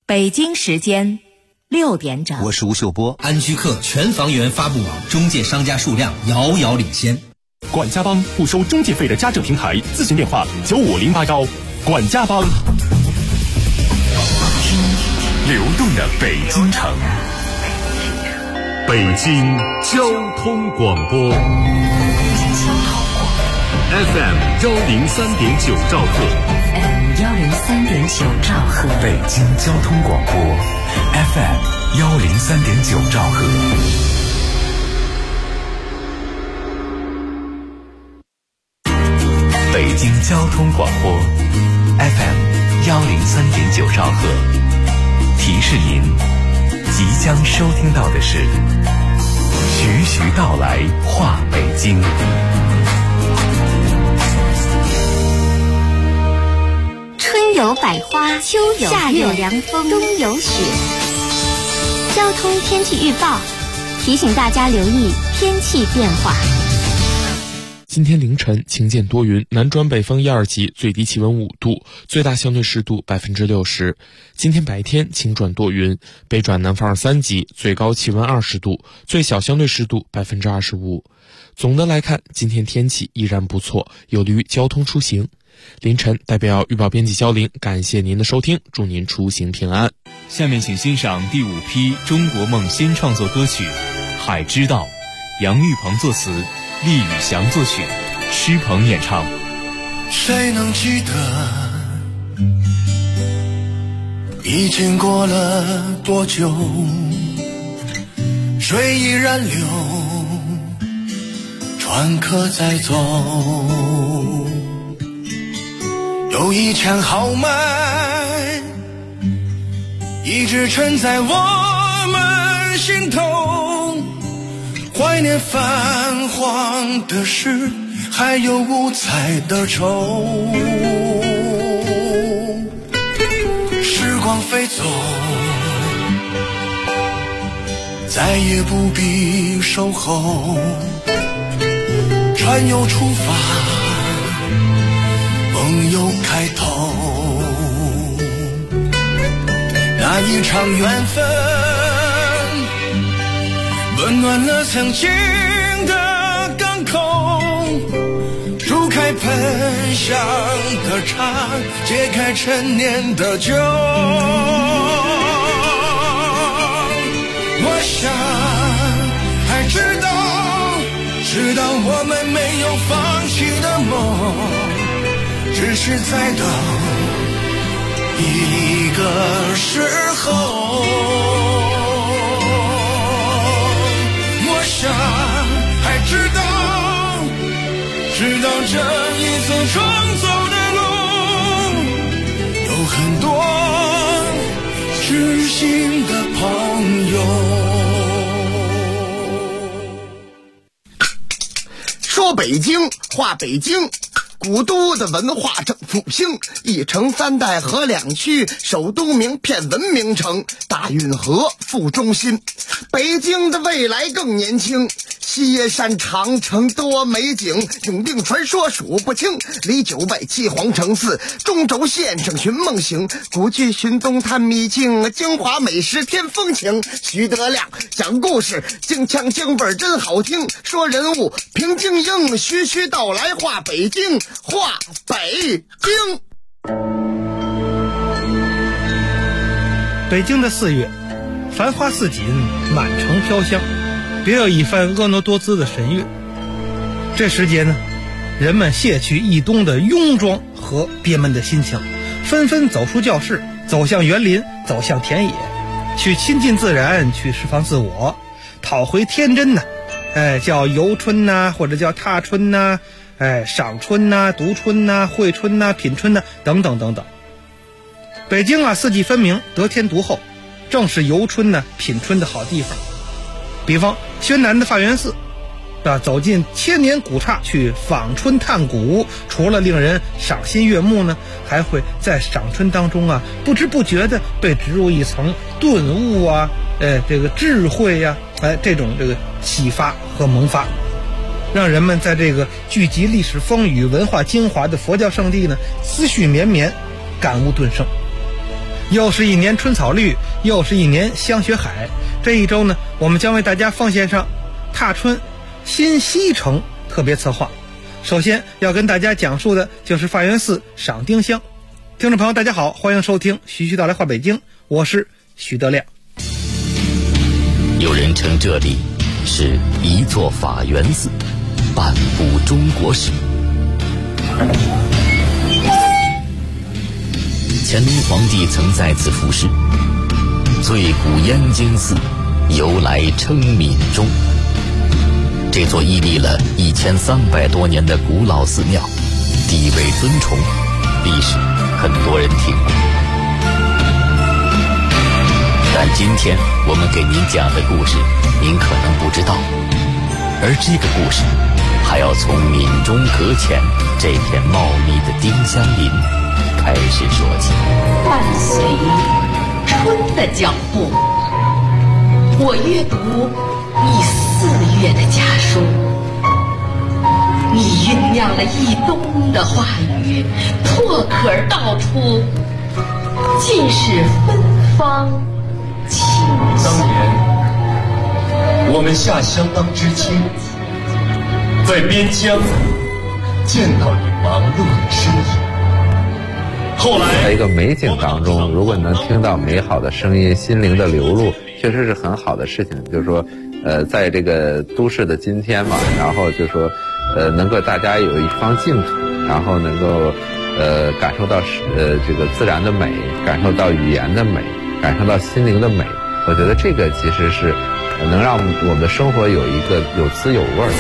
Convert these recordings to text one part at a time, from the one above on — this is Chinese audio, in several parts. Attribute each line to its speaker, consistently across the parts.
Speaker 1: 北京时间6点整。
Speaker 2: 我是吴秀波。
Speaker 3: 安居客全房源发布网中介商家数量遥遥领先。
Speaker 4: 管家帮不收中介费的家政平台，咨询电话95081。管家帮。听流动的北京城，北京交通广播 FM 103.9兆赫
Speaker 1: 103.9兆赫，
Speaker 2: 北京交通广播 FM 103.9兆赫。北京交通广播 FM 103.9兆赫，提示您即将收听到的是徐徐道来话北京。
Speaker 5: 春有百花，秋有夏有凉风，冬有雪。交通天气预报提醒大家留意天气变化。
Speaker 6: 今天凌晨晴间多云，南转北风1、2级，最低气温5度，最大相对湿度60%。今天白天晴转多云，北转南风2、3级，最高气温20度，最小相对湿度25%。总的来看，今天天气依然不错，有利于交通出行。凌晨代表预报编辑肖玲，感谢您的收听，祝您出行平安。
Speaker 7: 下面请欣赏第5批中国梦新创作歌曲《海之道》，杨玉鹏作词，厉宇翔作曲，施鹏演唱。
Speaker 8: 谁能记得已经过了多久，水依然流，船可在走，有一腔豪迈一直沉在我们心头，怀念泛黄的诗，还有五彩的愁。时光飞走，再也不必守候，船又出发，梦又开头。那一场缘分温暖了曾经的港口，煮开喷香的茶，解开陈年的酒。我想还知道我们没有放弃的梦，只是在等一个时候。我想还知道这一次重走的路，有很多知心的朋友。
Speaker 9: 说北京话北京，古都的文化正复兴，一城三代河两区，首都名片文明城，大运河副中心。北京的未来更年轻，西山长城多美景，永定传说数不清，离9拜七皇城寺，中轴线上寻梦行，古剧寻踪探秘境，京华美食添风情。徐德亮讲故事，京腔京味真好听，说人物平静英，徐徐道来话北京，话北京。
Speaker 10: 北京的4月，繁花似锦，满城飘香，别有一番婀娜多姿的神韵。这时节呢，人们卸去一冬的庸装和憋闷的心情，纷纷走出教室，走向园林，走向田野，去亲近自然，去释放自我，讨回天真呐。叫游春呐，或者叫踏春呐，赏春呐，读春呐，会春呐，品春呐，等等等等。北京啊，四季分明，得天独厚，正是游春呢、品春的好地方。比方宣南的发源寺，走进千年古刹去访春探古，除了令人赏心悦目呢，还会在赏春当中啊，不知不觉的被植入一层顿悟啊，这个智慧呀，这种这个启发和萌发，让人们在这个聚集历史风雨、文化精华的佛教圣地呢，思绪绵绵，感悟顿生。 又是一年春草绿，又是一年香雪海。这一周呢，我们将为大家奉献上踏春新西城特别策划。首先要跟大家讲述的就是法源寺赏丁香。听众朋友大家好，欢迎收听徐徐道来话北京，我是徐德亮。
Speaker 11: 有人称这里是一座法源寺，半部中国史。乾隆皇帝曾在此服侍，最古燕京寺由来称闽中。这座屹立了1300多年的古老寺庙，地位尊崇，历史很多人听过。但今天我们给您讲的故事，您可能不知道，而这个故事还要从闽中阁前这片茂密的丁香林开始说起。
Speaker 1: 伴随春的脚步，我阅读你4月的家书，你酝酿了一冬的话语，破壳而道出，尽是芬芳清香。
Speaker 12: 当年我们下相当之亲，在边疆见到你忙碌的身影。后来
Speaker 13: 在一个美景当中，如果能听到美好的声音，心灵的流露，确实是很好的事情。就是说在这个都市的今天嘛，然后就说能够大家有一方净土，然后能够感受到这个自然的美，感受到语言的美，感受到心灵的美。我觉得这个其实是能让我们的生活有一个有滋有味的。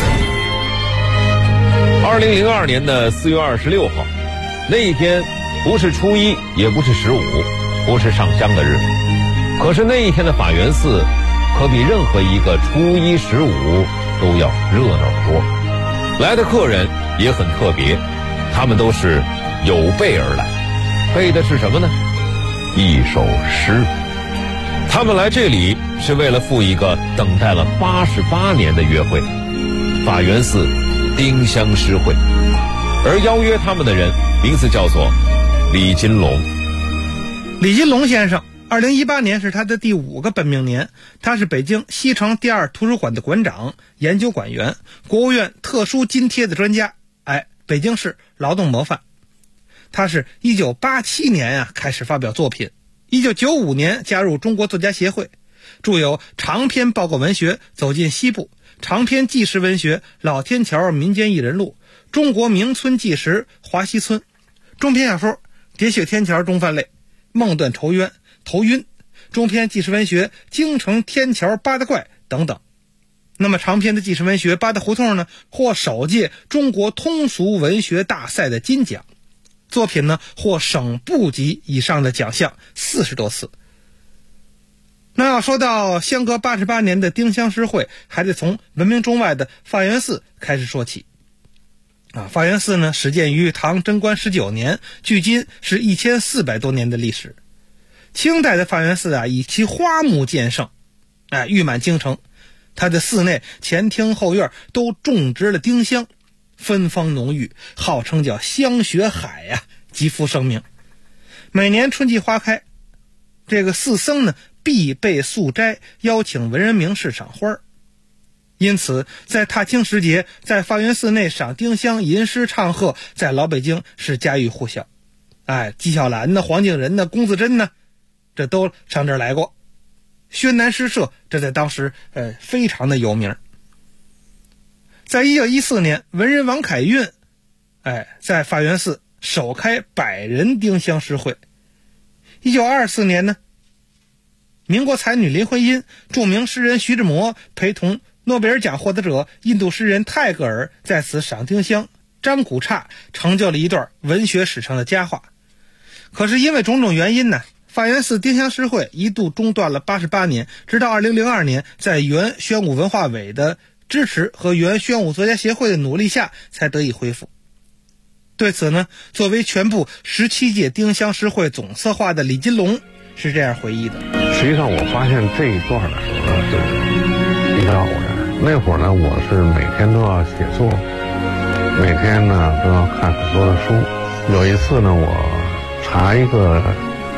Speaker 14: 2002年的4月26号，那一天不是初一，也不是15，不是上香的日子，可是那一天的法源寺可比任何一个初一、15都要热闹得多。来的客人也很特别，他们都是有备而来，备的是什么呢？一首诗。他们来这里是为了赴一个等待了88年的约会——法源寺丁香诗会。而邀约他们的人名字叫做李金龙。
Speaker 10: 李金龙先生2018年是他的第5个本命年，他是北京西城第2图书馆的馆长、研究馆员、国务院特殊津贴的专家，北京市劳动模范。他是1987年开始发表作品，1995年加入中国作家协会，著有长篇报告文学《走进西部》、长篇纪实文学《老天桥民间异人录》、中国名村纪实《华西村》、中篇小说《喋血天桥中犯类》、《梦断头晕》、中篇纪实文学《京城天桥八大怪》等等。那么长篇的纪实文学《八大胡同》呢，获首届中国通俗文学大赛的金奖，作品呢获省部级以上的奖项40多次。那要说到相隔88年的丁香诗会，还得从闻名中外的法源寺开始说起。法源寺呢始建于唐贞观19年，距今是1400多年的历史。清代的法源寺以其花木见胜，誉满京城。它的寺内前厅后院都种植了丁香，芬芳浓郁，号称叫香雪海极负盛名。每年春季花开，这个寺僧呢必备素斋，邀请文人名士赏花。因此在踏青时节，在法源寺内赏丁香、吟诗唱和，在老北京是家喻户晓。纪晓岚黄敬仁龚自珍这都上这儿来过。宣南诗社这在当时非常的有名。在1914年，文人王凯运在法源寺首开100人丁香诗会。1924年呢，民国才女林徽因、著名诗人徐志摩陪同诺贝尔奖获得者印度诗人泰戈尔在此赏丁香、张古刹，成就了一段文学史上的佳话。可是因为种种原因呢，法源寺丁香诗会一度中断了88年，直到2002年，在原宣武文化委的支持和原宣武作家协会的努力下，才得以恢复。对此呢，作为全部17届丁香诗会总策划的李金龙是这样回忆的：
Speaker 15: 实际上我发现这一段的时候呢，是比较偶然。那会儿呢，我是每天都要写作，每天呢都要看很多的书。有一次呢，我查一个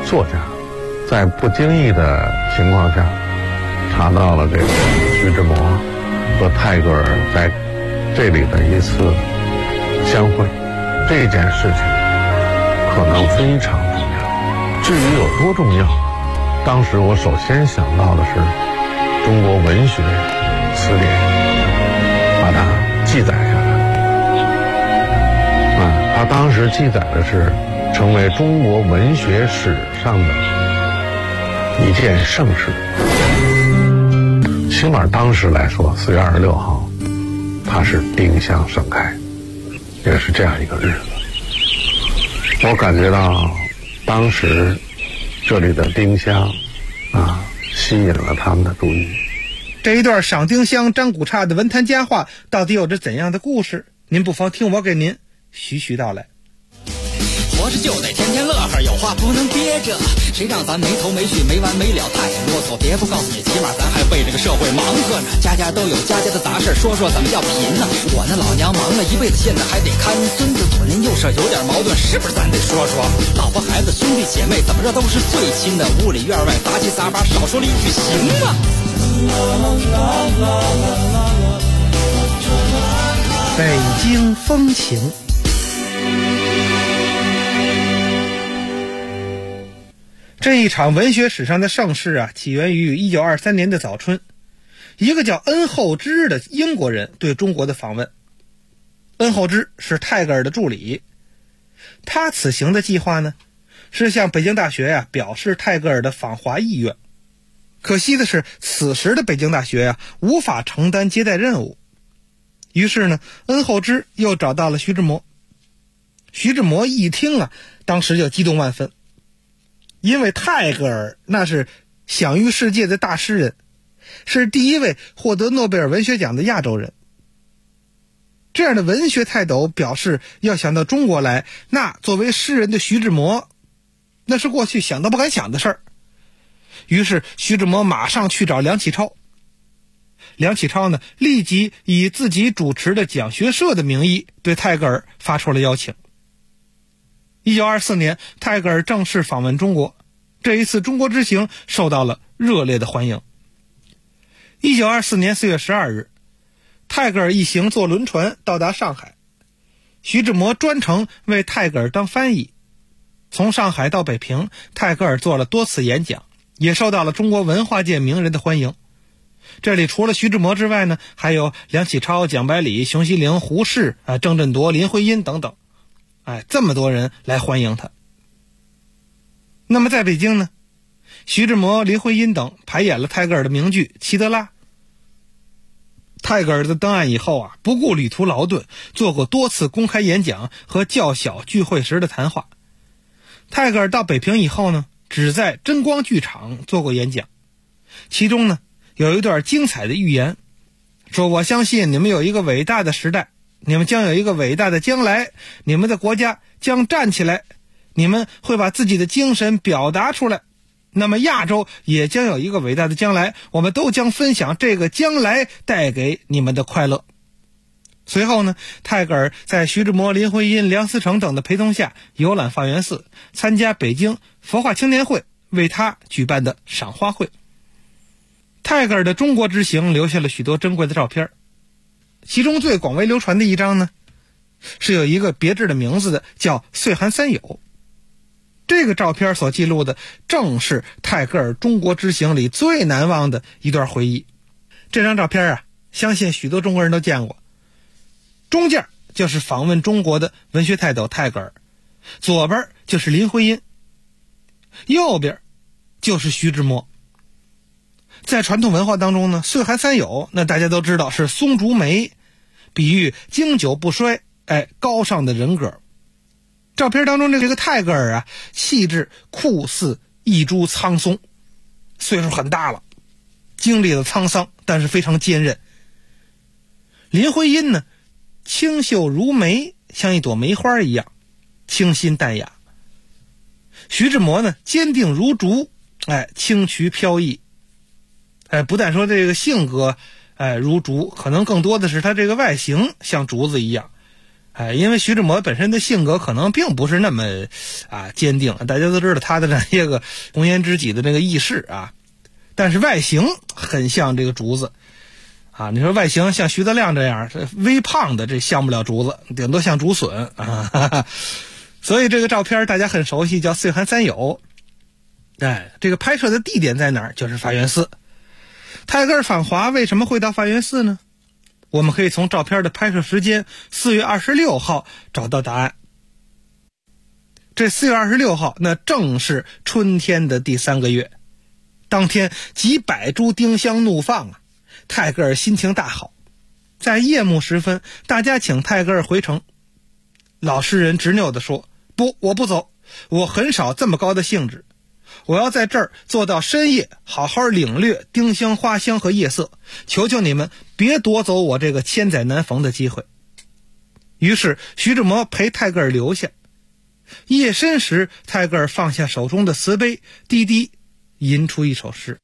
Speaker 15: 作家，在不经意的情况下查到了这个徐志摩和泰戈尔在这里的一次相会，这件事情可能非常重要。至于有多重要，当时我首先想到的是中国文学词典，把它记载下来。他当时记载的是成为中国文学史上的一件盛事。起码当时来说，4月26号，它是丁香盛开，也是这样一个日子。我感觉到当时这里的丁香吸引了他们的注意。
Speaker 10: 这一段赏丁香张古刹的文坛佳话到底有着怎样的故事？您不妨听我给您徐徐道来。
Speaker 16: 活着就得天天乐呵，有话不能憋着，谁让咱没头没绪没完没了太啰嗦。别不告诉你，起码咱还为这个社会忙活呢。家家都有家家的杂事，说说怎么叫贫呢？我那老娘忙了一辈子，现在还得看孙子，左邻右舍有点矛盾，是不是咱得说说？老婆孩子兄弟姐妹怎么着都是最亲的，屋里院外杂七杂八，少说了一句行吗？
Speaker 10: 北京风情。这一场文学史上的盛事起源于1923年的早春，一个叫恩厚之的英国人对中国的访问。恩厚之是泰戈尔的助理，他此行的计划呢，是向北京大学表示泰戈尔的访华意愿。可惜的是，此时的北京大学无法承担接待任务。于是呢，恩厚之又找到了徐志摩。徐志摩一听当时就激动万分，因为泰戈尔那是享誉世界的大诗人，是第一位获得诺贝尔文学奖的亚洲人。这样的文学泰斗表示要想到中国来，那作为诗人的徐志摩，那是过去想都不敢想的事儿。于是徐志摩马上去找梁启超。梁启超呢，立即以自己主持的讲学社的名义对泰戈尔发出了邀请。1924年，泰戈尔正式访问中国，这一次中国之行受到了热烈的欢迎。1924年4月12日，泰戈尔一行坐轮船到达上海，徐志摩专程为泰戈尔当翻译。从上海到北平，泰戈尔做了多次演讲，也受到了中国文化界名人的欢迎。这里除了徐志摩之外呢，还有梁启超、蒋百里、熊希龄、胡适、郑振铎、林徽因等等。这么多人来欢迎他。那么在北京呢，徐志摩、林徽因等排演了泰戈尔的名剧《齐德拉》。泰戈尔在登岸以后不顾旅途劳顿，做过多次公开演讲和较小聚会时的谈话。泰戈尔到北平以后呢，只在真光剧场做过演讲，其中呢有一段精彩的预言，说我相信你们有一个伟大的时代，你们将有一个伟大的将来，你们的国家将站起来，你们会把自己的精神表达出来，那么亚洲也将有一个伟大的将来，我们都将分享这个将来带给你们的快乐。随后呢，泰戈尔在徐志摩、林徽因、梁思成等的陪同下游览法源寺，参加北京佛化青年会为他举办的赏花会。泰戈尔的中国之行留下了许多珍贵的照片，其中最广为流传的一张呢，是有一个别致的名字的，叫岁寒三友。这个照片所记录的正是泰戈尔中国之行里最难忘的一段回忆。这张照片相信许多中国人都见过。中间就是访问中国的文学泰斗泰戈尔，左边就是林徽因，右边就是徐志摩。在传统文化当中呢，岁寒三友那大家都知道是松竹梅，比喻经久不衰，高尚的人格。照片当中这个泰戈尔气质酷似一株苍松，岁数很大了，经历了沧桑，但是非常坚韧。林徽因呢，清秀如梅，像一朵梅花一样清新淡雅。徐志摩呢，坚定如竹，清癯飘逸。不但说这个性格如竹，可能更多的是他这个外形像竹子一样， 因为徐志摩本身的性格可能并不是那么坚定，大家都知道他的这个红颜知己的那个轶事但是外形很像这个竹子你说外形像徐德亮这样微胖的，这像不了竹子，顶多像竹笋所以这个照片大家很熟悉，叫岁寒三友。这个拍摄的地点在哪儿？就是法源寺。泰戈尔访华为什么会到法源寺呢？我们可以从照片的拍摄时间4月26号找到答案。这4月26号那正是春天的第3个月，当天几百株丁香怒放泰戈尔心情大好。在夜幕时分，大家请泰戈尔回城。老诗人执拗地说，不，我不走，我很少这么高的兴致，我要在这儿做到深夜，好好领略丁香花香和夜色，求求你们别夺走我这个千载难逢的机会。于是徐志摩陪泰戈尔留下。夜深时，泰戈尔放下手中的瓷杯，低低吟出一首诗。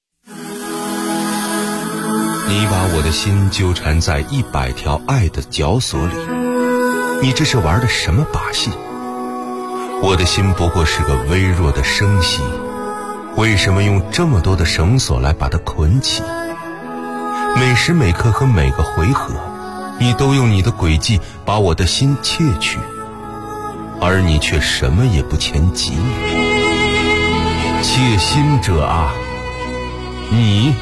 Speaker 17: 你把我的心纠缠在100条爱的绞索里，你这是玩的什么把戏？我的心不过是个微弱的生息，为什么用这么多的绳索来把它捆起？每时每刻和每个回合，你都用你的诡计把我的心窃取，而你却什么也不前及。窃心者啊，你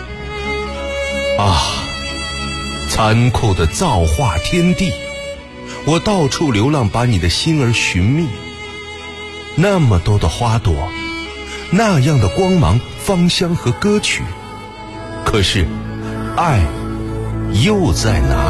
Speaker 17: 残酷的造化天地，我到处流浪，把你的心儿寻觅。那么多的花朵，那样的光芒、芳香和歌曲，可是爱又在哪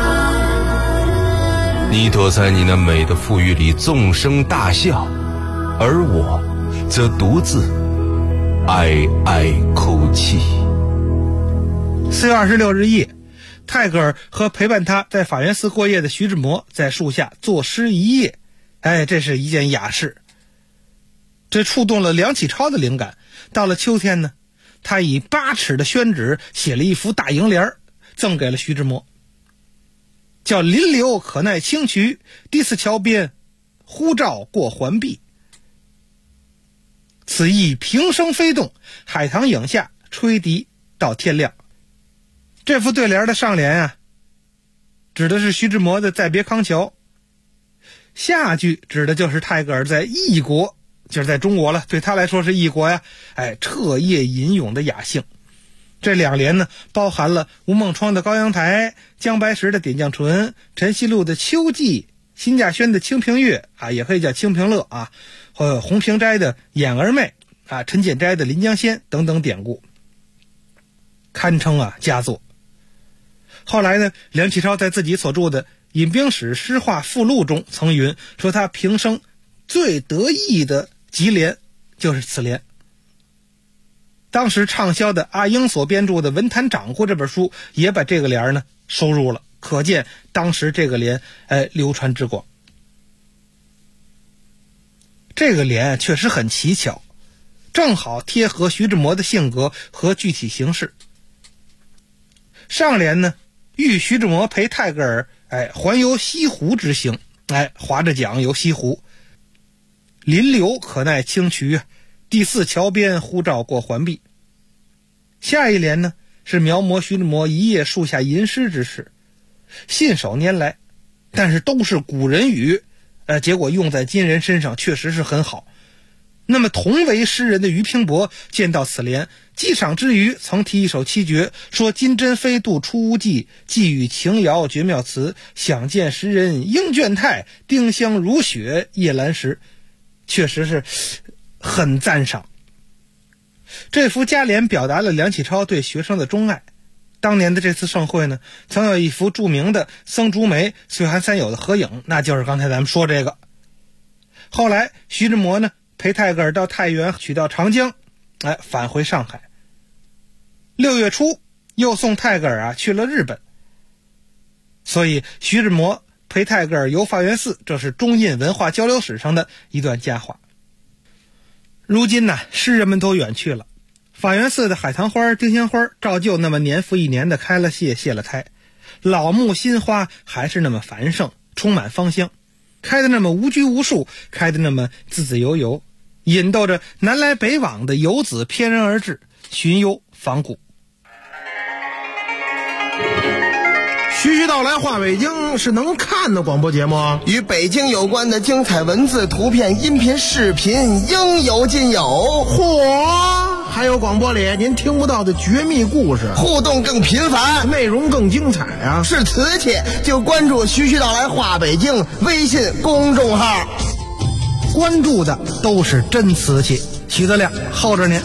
Speaker 17: 里？你躲在你那美的馥郁里纵声大笑，而我则独自哀哀哭泣。
Speaker 10: 4月26日夜，泰戈尔和陪伴他在法源寺过夜的徐志摩在树下作诗一夜，这是一件雅事。这触动了梁启超的灵感。到了秋天呢，他以8尺的宣纸写了一幅大楹联，赠给了徐志摩，叫临流可耐清渠，第4桥边呼照过环壁。此意平生飞动，海棠影下，吹笛到天亮。这副对联的上联指的是徐志摩的再别康桥，下句指的就是泰戈尔在异国，就是在中国了，对他来说是异国彻夜吟咏的雅兴。这2联呢，包含了吴孟窗的《高阳台》，姜白石的《点绛唇》，陈锡禄的《秋季》，辛稼轩的《清平乐》也可以叫《清平乐》和洪平斋的《眼儿妹》陈简斋的《临江仙》等等典故，堪称佳作。后来呢，梁启超在自己所著的《饮冰史诗话附录》中曾云，说他平生最得意的集联就是此联。当时畅销的阿英所编著的《文坛掌故》这本书也把这个联呢收入了，可见当时这个联流传之广。这个联确实很奇巧，正好贴合徐志摩的性格和具体形式。上联呢，喻徐志摩陪泰戈尔环游西湖之行，划着桨游西湖。临流可耐清渠，第4桥边呼照过环壁。下一联呢，是描摹徐志摩一夜树下吟诗之事，信手拈来，但是都是古人语，结果用在今人身上确实是很好。那么同为诗人的俞平伯见到此联，激赏之余曾题一首七绝，说金针飞渡出屋记，寄语情谣绝妙词，想见时人应卷态，丁香如雪夜阑时，确实是很赞赏。这幅佳联表达了梁启超对学生的钟爱。当年的这次盛会呢，曾有一幅著名的僧竹梅、岁寒三友的合影，那就是刚才咱们说这个。后来徐志摩呢陪泰戈尔到太原，取到长江，返回上海。6月初又送泰戈尔去了日本。所以徐志摩陪泰戈尔游法源寺，这是中印文化交流史上的一段佳话。如今呢，诗人们都远去了，法源寺的海棠花、丁香花照旧那么年复一年的开了谢了胎，老木新花还是那么繁盛， 充满芳香，开得那么无拘无束，开得那么自自由由，引逗着南来北往的游子翩然而至，寻幽访古。
Speaker 18: 徐徐道来话北京是能看的广播节目啊，
Speaker 9: 与北京有关的精彩文字、图片、音频、视频应有尽有。
Speaker 18: 嚯！还有广播里您听不到的绝密故事，
Speaker 9: 互动更频繁，
Speaker 18: 内容更精彩啊！
Speaker 9: 是瓷器就关注徐徐道来话北京微信公众号，
Speaker 10: 关注的都是真瓷器。徐德亮候着您。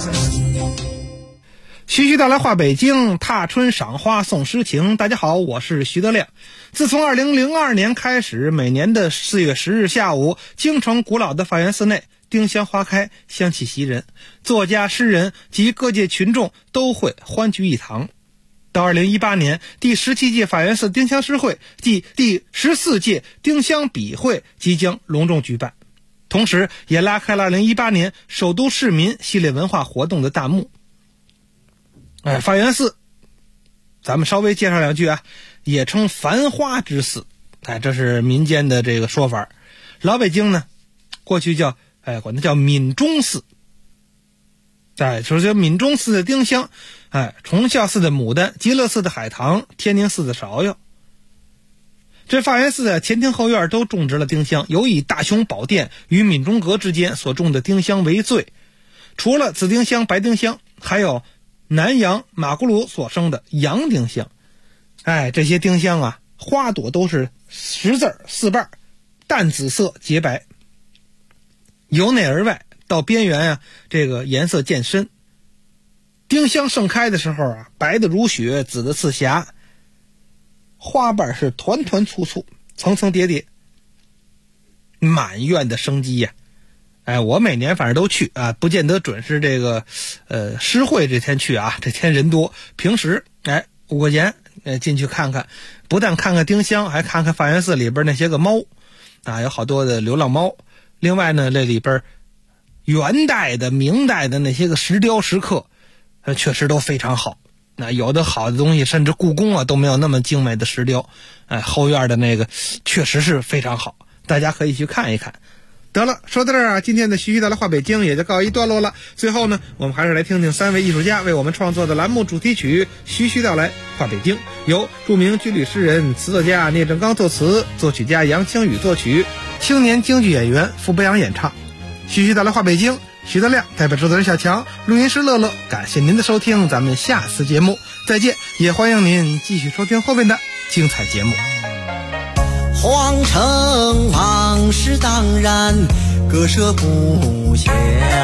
Speaker 10: 徐徐道来话北京，踏春赏花送诗情。大家好，我是徐德亮。自从2002年开始，每年的4月10日下午，京城古老的法源寺内丁香花开，香气袭人，作家、诗人及各界群众都会欢聚一堂。到2018年，第17届法源寺丁香诗会暨第14届丁香笔会即将隆重举办，同时也拉开了2018年首都市民系列文化活动的大幕。法源寺咱们稍微介绍两句啊，也称繁花之寺，这是民间的这个说法。老北京呢过去叫管它叫闽中寺。说这闽中寺的丁香，崇孝寺的牡丹，极乐寺的海棠，天宁寺的芍药。这法源寺的前厅后院都种植了丁香，尤以大雄宝殿与闽中阁之间所种的丁香为最。除了紫丁香、白丁香，还有南阳马咕噜所生的洋丁香。这些丁香啊，花朵都是10字4瓣，淡紫色洁白，由内而外到边缘啊，这个颜色渐深。丁香盛开的时候啊，白的如雪，紫的似霞，花瓣是团团簇簇，层层叠叠，满院的生机呀。我每年反正都去啊，不见得准是这个诗会这天去啊，这天人多。平时5块钱进去看看，不但看看丁香，还看看法源寺里边那些个猫有好多的流浪猫。另外呢，那里边元代的、明代的那些个石雕石刻，确实都非常好。有的好的东西，甚至故宫啊都没有那么精美的石雕。后院的那个确实是非常好，大家可以去看一看。得了，说到这儿啊，今天的徐徐道来话北京也就告一段落了。最后呢，我们还是来听听3位艺术家为我们创作的栏目主题曲《徐徐道来话北京》，由著名军旅诗人、词作家聂正刚作词，作曲家杨清宇作曲，青年京剧演员傅博阳演唱。徐徐道来话北京，徐德亮代表制作人小强，录音师乐乐，感谢您的收听，咱们下次节目再见，也欢迎您继续收听后面的精彩节目。
Speaker 19: 皇城往事当然，割舍不下，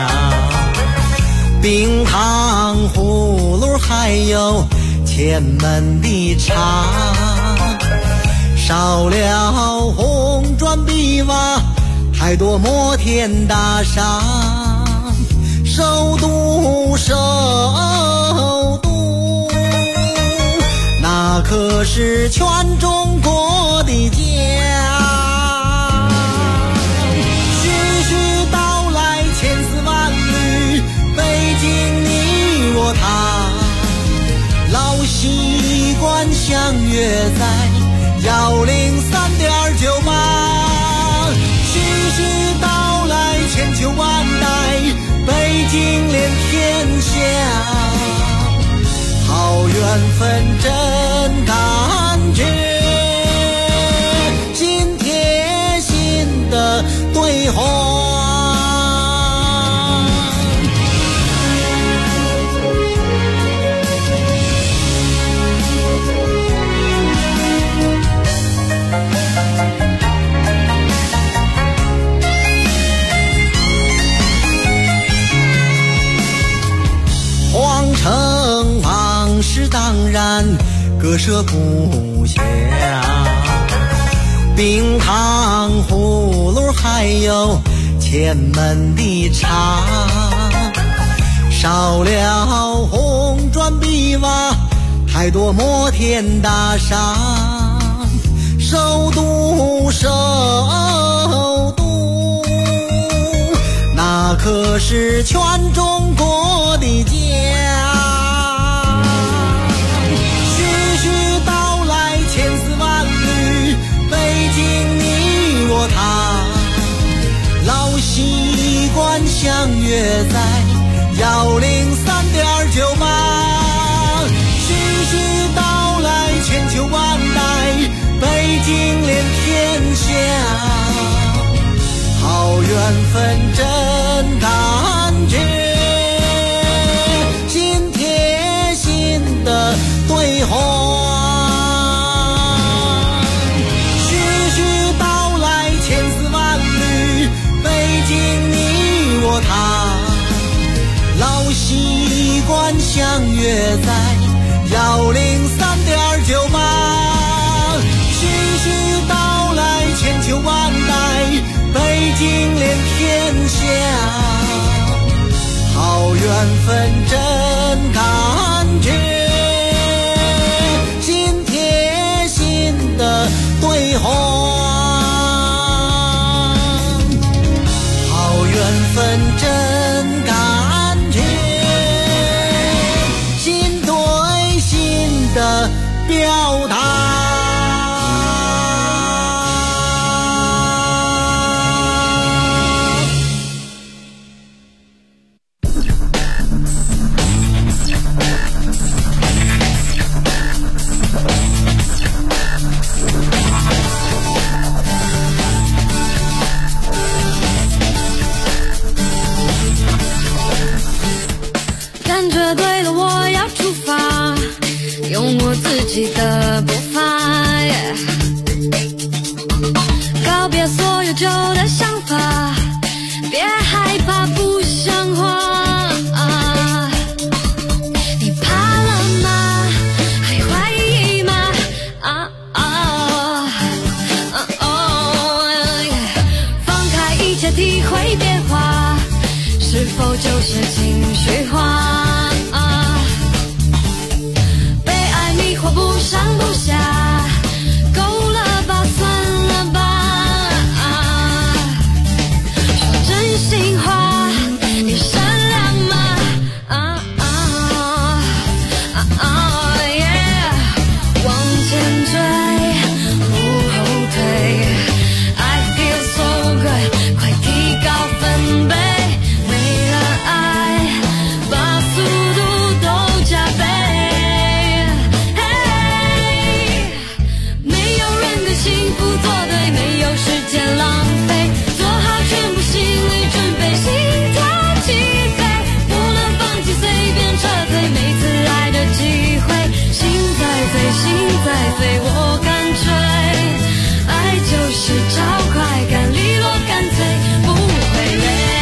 Speaker 19: 冰糖葫芦还有前门的茶，少了红砖碧瓦，太多摩天大厦，首都那可是全中国的家。徐徐道来千丝万缕，北京你我他，老习惯相约在103.98。徐徐道来千秋万代，北京连天下，好缘分真感觉，心贴心的对话。皇城往事当然割舍不下，冰糖葫芦还有前门的茶，少了红砖碧瓦，太多摩天大厦，首都那可是全中国的家。徐徐道来千丝万缕，北京相约在103.98，徐徐道来千秋万代，北京连天下，好缘分真感觉，心贴心的对话。老习惯相约在103.98，徐徐道来千秋万代，北京连天下，好缘分真感觉，心贴心的对话，好缘分真感觉，心对心的表达。
Speaker 20: 感觉对了，我要出发，用我自己的步伐，告别所有旧的想法，别害怕不像话。你怕了吗？还怀疑吗？放开一切，体会变化，是否就是情绪化？不上不下，够了吧，算了吧。说真心话，你善良吗？往前追，不后退。I feel so good， 快提高分贝，没了爱，把速度都加倍。幸福做对，没有时间浪费，做好全部心理准备，心跳起飞，不能放弃，随便撤退，每次爱的机会，心在飞，心在飞，我敢追，爱就是找快感，利落干脆，不会累。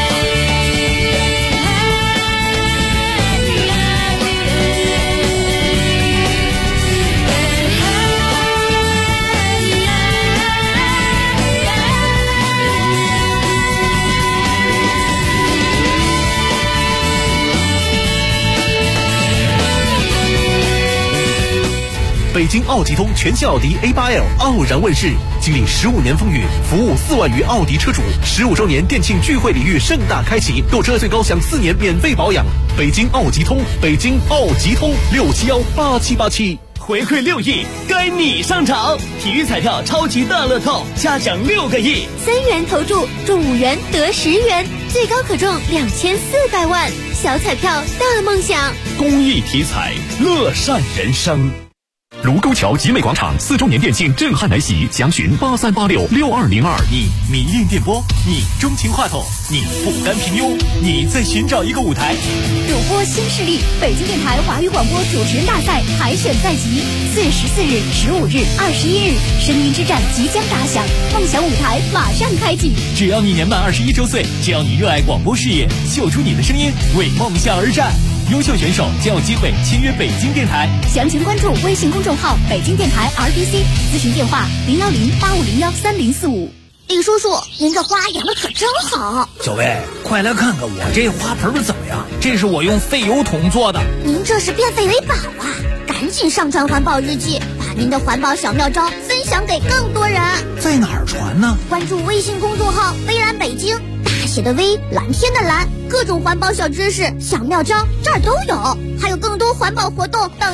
Speaker 21: 北京奥吉通全新奥迪 A8L 傲然问世，经历15年风雨，服务4万余奥迪车主，15周年店庆聚会礼遇盛大开启，购车最高享4年免费保养。北京奥吉通，北京奥吉通6718787。
Speaker 22: 回馈6亿，该你上场！体育彩票超级大乐透，嘉奖6个亿
Speaker 5: ，3元投注中5元得10元，最高可中2400万，小彩票大梦想。
Speaker 22: 公益体彩，乐善人生。
Speaker 4: 卢沟桥集美广场4周年店庆震撼来袭，详询83866202。
Speaker 22: 你迷恋电波，你钟情话筒，你不甘平庸，你在寻找一个舞台。
Speaker 5: 主播新势力，北京电台华语广播主持人大赛海选在即，4月14日、15日、21日，声音之战即将打响，梦想舞台马上开启。
Speaker 22: 只要你年满21周岁，只要你热爱广播事业，秀出你的声音，为梦想而战。优秀选手将有机会签约北京电台，
Speaker 5: 详情关注微信公众号北京电台 RBC， 咨询电话010-8501-3045。李叔叔，您这花养的可真好。
Speaker 23: 小薇，快来看看我这花盆怎么样？这是我用废油桶做的。
Speaker 5: 您这是变废为宝啊！赶紧上传环保日记，把您的环保小妙招分享给更多人。
Speaker 23: 在哪儿传呢？
Speaker 5: 关注微信公众号微蓝北京，大写的微，蓝天的蓝，各种环保小知识、小妙招这儿都有，还有更多环保活动等